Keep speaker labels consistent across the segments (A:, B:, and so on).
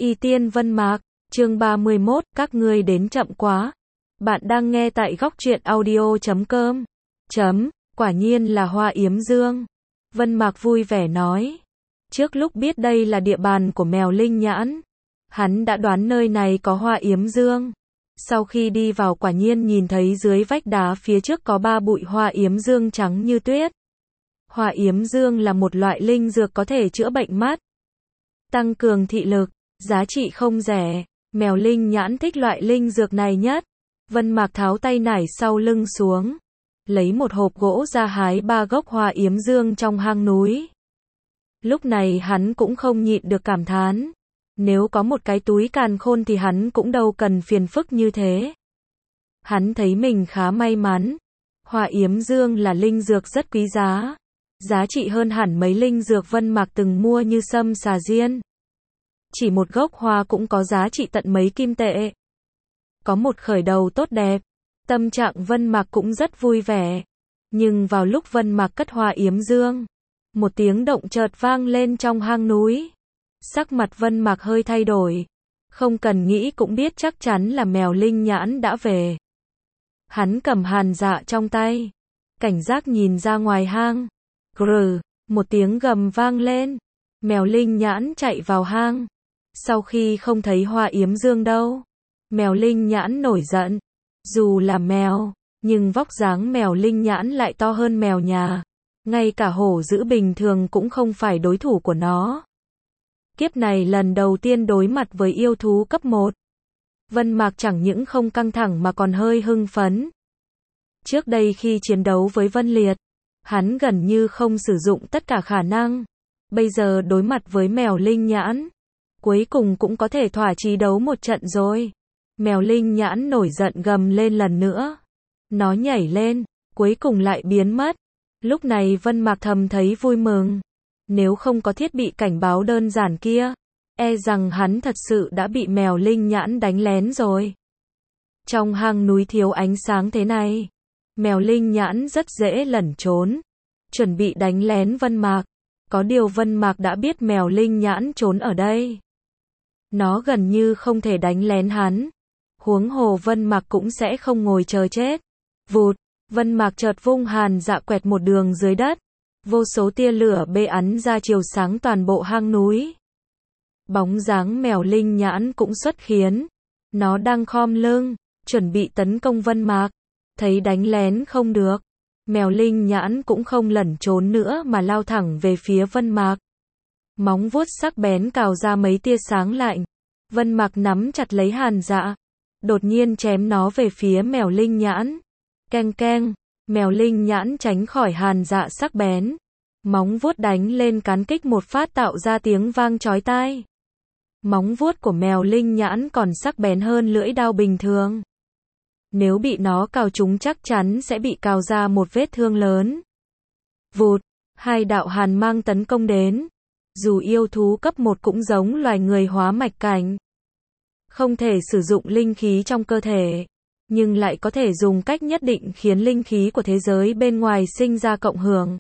A: Y Tiên Vân Mạc, chương 31, các ngươi đến chậm quá. Bạn đang nghe tại góc truyện audio.com. Quả nhiên là Hoa Yếm Dương. Vân Mạc vui vẻ nói. Trước lúc biết đây là địa bàn của Mèo Linh Nhãn, hắn đã đoán nơi này có Hoa Yếm Dương. Sau khi đi vào quả nhiên nhìn thấy dưới vách đá phía trước có 3 bụi Hoa Yếm Dương trắng như tuyết. Hoa Yếm Dương là một loại linh dược có thể chữa bệnh mắt, tăng cường thị lực, giá trị không rẻ. Mèo Linh Nhãn thích loại linh dược này nhất. Vân Mạc tháo tay nải sau lưng xuống, lấy một hộp gỗ ra hái 3 gốc Hoa Yếm Dương trong hang núi. Lúc này hắn cũng không nhịn được cảm thán, nếu có một cái túi càn khôn thì hắn cũng đâu cần phiền phức như thế. Hắn thấy mình khá may mắn. Hoa Yếm Dương là linh dược rất quý giá, giá trị hơn hẳn mấy linh dược Vân Mạc từng mua như sâm xà diên. Chỉ một gốc hoa cũng có giá trị tận mấy kim tệ. Có một khởi đầu tốt đẹp, tâm trạng Vân Mạc cũng rất vui vẻ. Nhưng vào lúc Vân Mạc cất Hoa Yếm Dương, một tiếng động chợt vang lên trong hang núi. Sắc mặt Vân Mạc hơi thay đổi, không cần nghĩ cũng biết chắc chắn là Mèo Linh Nhãn đã về. Hắn cầm hàn dạ trong tay, cảnh giác nhìn ra ngoài hang. Grừ, một tiếng gầm vang lên, Mèo Linh Nhãn chạy vào hang. Sau khi không thấy Hoa Yếm Dương đâu, Mèo Linh Nhãn nổi giận. Dù là mèo, nhưng vóc dáng Mèo Linh Nhãn lại to hơn mèo nhà. Ngay cả hổ dữ bình thường cũng không phải đối thủ của nó. Kiếp này lần đầu tiên đối mặt với yêu thú cấp 1. Vân Mạc chẳng những không căng thẳng mà còn hơi hưng phấn. Trước đây khi chiến đấu với Vân Liệt, hắn gần như không sử dụng tất cả khả năng. Bây giờ đối mặt với Mèo Linh Nhãn, cuối cùng cũng có thể thỏa chí đấu một trận rồi. Mèo Linh Nhãn nổi giận gầm lên lần nữa. Nó nhảy lên, cuối cùng lại biến mất. Lúc này Vân Mạc thầm thấy vui mừng. Nếu không có thiết bị cảnh báo đơn giản kia, e rằng hắn thật sự đã bị Mèo Linh Nhãn đánh lén rồi. Trong hang núi thiếu ánh sáng thế này, Mèo Linh Nhãn rất dễ lẩn trốn, chuẩn bị đánh lén Vân Mạc. Có điều Vân Mạc đã biết Mèo Linh Nhãn trốn ở đây, nó gần như không thể đánh lén hắn. Huống hồ Vân Mạc cũng sẽ không ngồi chờ chết. Vụt, Vân Mạc chợt vung hàn dạ quẹt một đường dưới đất. Vô số tia lửa bê ắn ra chiếu sáng toàn bộ hang núi. Bóng dáng Mèo Linh Nhãn cũng xuất khiến. Nó đang khom lưng, chuẩn bị tấn công Vân Mạc. Thấy đánh lén không được, Mèo Linh Nhãn cũng không lẩn trốn nữa mà lao thẳng về phía Vân Mạc. Móng vuốt sắc bén cào ra mấy tia sáng lạnh. Vân Mạc nắm chặt lấy hàn dạ, đột nhiên chém nó về phía Mèo Linh Nhãn. Keng keng, Mèo Linh Nhãn tránh khỏi hàn dạ sắc bén. Móng vuốt đánh lên cán kích một phát tạo ra tiếng vang chói tai. Móng vuốt của Mèo Linh Nhãn còn sắc bén hơn lưỡi dao bình thường. Nếu bị nó cào trúng chắc chắn sẽ bị cào ra một vết thương lớn. Vụt, 2 đạo hàn mang tấn công đến. Dù yêu thú cấp 1 cũng giống loài người hóa mạch cảnh, không thể sử dụng linh khí trong cơ thể, nhưng lại có thể dùng cách nhất định khiến linh khí của thế giới bên ngoài sinh ra cộng hưởng.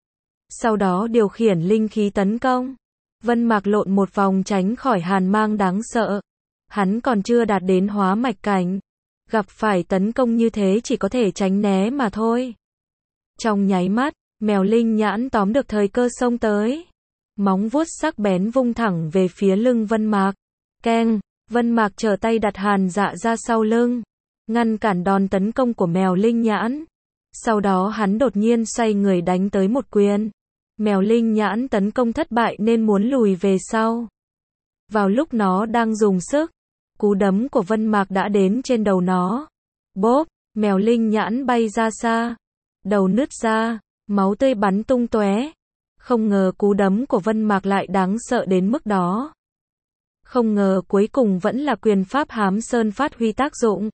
A: Sau đó điều khiển linh khí tấn công. Vân Mạc lộn một vòng tránh khỏi hàn mang đáng sợ. Hắn còn chưa đạt đến hóa mạch cảnh, gặp phải tấn công như thế chỉ có thể tránh né mà thôi. Trong nháy mắt, Mèo Linh Nhãn tóm được thời cơ xông tới. Móng vuốt sắc bén vung thẳng về phía lưng Vân Mạc. Keng, Vân Mạc trở tay đặt hàn dạ ra sau lưng, ngăn cản đòn tấn công của Mèo Linh Nhãn. Sau đó hắn đột nhiên xoay người đánh tới một quyền. Mèo Linh Nhãn tấn công thất bại nên muốn lùi về sau. Vào lúc nó đang dùng sức, cú đấm của Vân Mạc đã đến trên đầu nó. Bốp, Mèo Linh Nhãn bay ra xa, đầu nứt ra, máu tươi bắn tung tóe. Không ngờ cú đấm của Vân Mạc lại đáng sợ đến mức đó. Không ngờ cuối cùng vẫn là quyền pháp Hám Sơn phát huy tác dụng.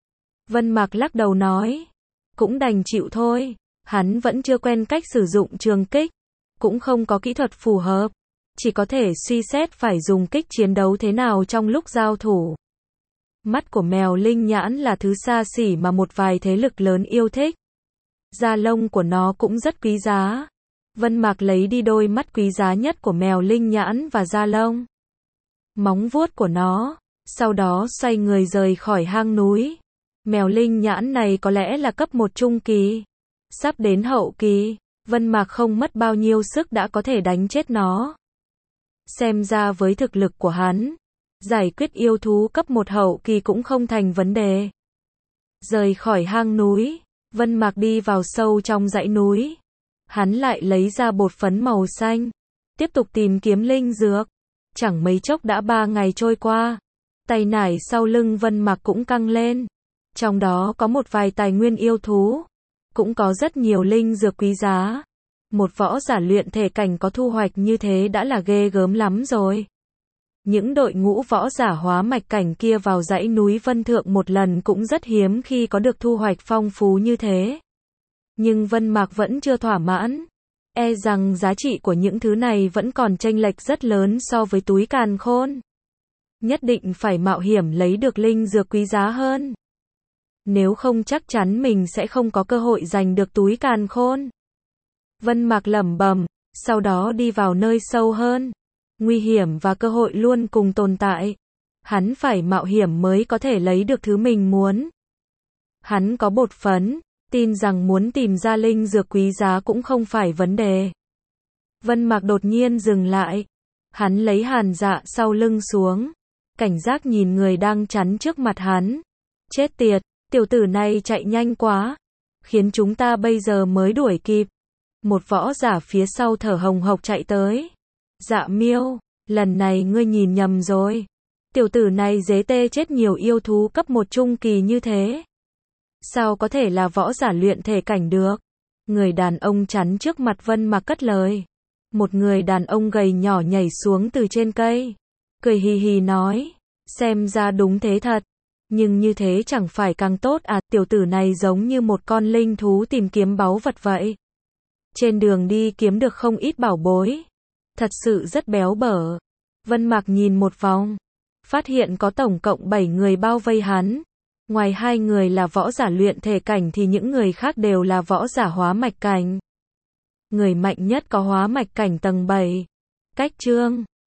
A: Vân Mạc lắc đầu nói, cũng đành chịu thôi. Hắn vẫn chưa quen cách sử dụng trường kích, cũng không có kỹ thuật phù hợp, chỉ có thể suy xét phải dùng kích chiến đấu thế nào trong lúc giao thủ. Mắt của Mèo Linh Nhãn là thứ xa xỉ mà một vài thế lực lớn yêu thích. Da lông của nó cũng rất quý giá. Vân Mạc lấy đi đôi mắt quý giá nhất của Mèo Linh Nhãn và da lông. móng vuốt của nó, sau đó xoay người rời khỏi hang núi. Mèo linh nhãn này có lẽ là cấp 1 trung kỳ, sắp đến hậu kỳ, Vân Mạc không mất bao nhiêu sức đã có thể đánh chết nó. Xem ra với thực lực của hắn, giải quyết yêu thú cấp 1 hậu kỳ cũng không thành vấn đề. Rời khỏi hang núi, Vân Mạc đi vào sâu trong dãy núi. Hắn lại lấy ra bột phấn màu xanh, tiếp tục tìm kiếm linh dược. Chẳng mấy chốc đã 3 ngày trôi qua, tay nải sau lưng Vân Mạc cũng căng lên. Trong đó có một vài tài nguyên yêu thú, cũng có rất nhiều linh dược quý giá. Một võ giả luyện thể cảnh có thu hoạch như thế đã là ghê gớm lắm rồi. Những đội ngũ võ giả hóa mạch cảnh kia vào dãy núi Vân Thượng một lần cũng rất hiếm khi có được thu hoạch phong phú như thế. Nhưng Vân Mạc vẫn chưa thỏa mãn. E rằng giá trị của những thứ này vẫn còn chênh lệch rất lớn so với túi càn khôn. Nhất định phải mạo hiểm lấy được linh dược quý giá hơn. Nếu không chắc chắn mình sẽ không có cơ hội giành được túi càn khôn. Vân Mạc lẩm bẩm, sau đó đi vào nơi sâu hơn. Nguy hiểm và cơ hội luôn cùng tồn tại. Hắn phải mạo hiểm mới có thể lấy được thứ mình muốn. Hắn có bột phấn, tin rằng muốn tìm ra linh dược quý giá cũng không phải vấn đề. Vân Mạc đột nhiên dừng lại. Hắn lấy hàn dạ sau lưng xuống, cảnh giác nhìn người đang chắn trước mặt hắn. Chết tiệt, tiểu tử này chạy nhanh quá, khiến chúng ta bây giờ mới đuổi kịp. Một võ giả phía sau thở hồng hộc chạy tới. Dạ Miêu, lần này ngươi nhìn nhầm rồi. Tiểu tử này dế tê chết nhiều yêu thú cấp 1 trung kỳ như thế. Sao có thể là võ giả luyện thể cảnh được? Người đàn ông chắn trước mặt Vân Mạc cất lời. Một người đàn ông gầy nhỏ nhảy xuống từ trên cây, cười hì hì nói, xem ra đúng thế thật. Nhưng như thế chẳng phải càng tốt à, tiểu tử này giống như một con linh thú tìm kiếm báu vật vậy. Trên đường đi kiếm được không ít bảo bối. Thật sự rất béo bở. Vân Mạc nhìn một vòng, phát hiện có tổng cộng 7 người bao vây hắn. Ngoài 2 người là võ giả luyện thể cảnh thì những người khác đều là võ giả hóa mạch cảnh. Người mạnh nhất có hóa mạch cảnh tầng 7. Cách chương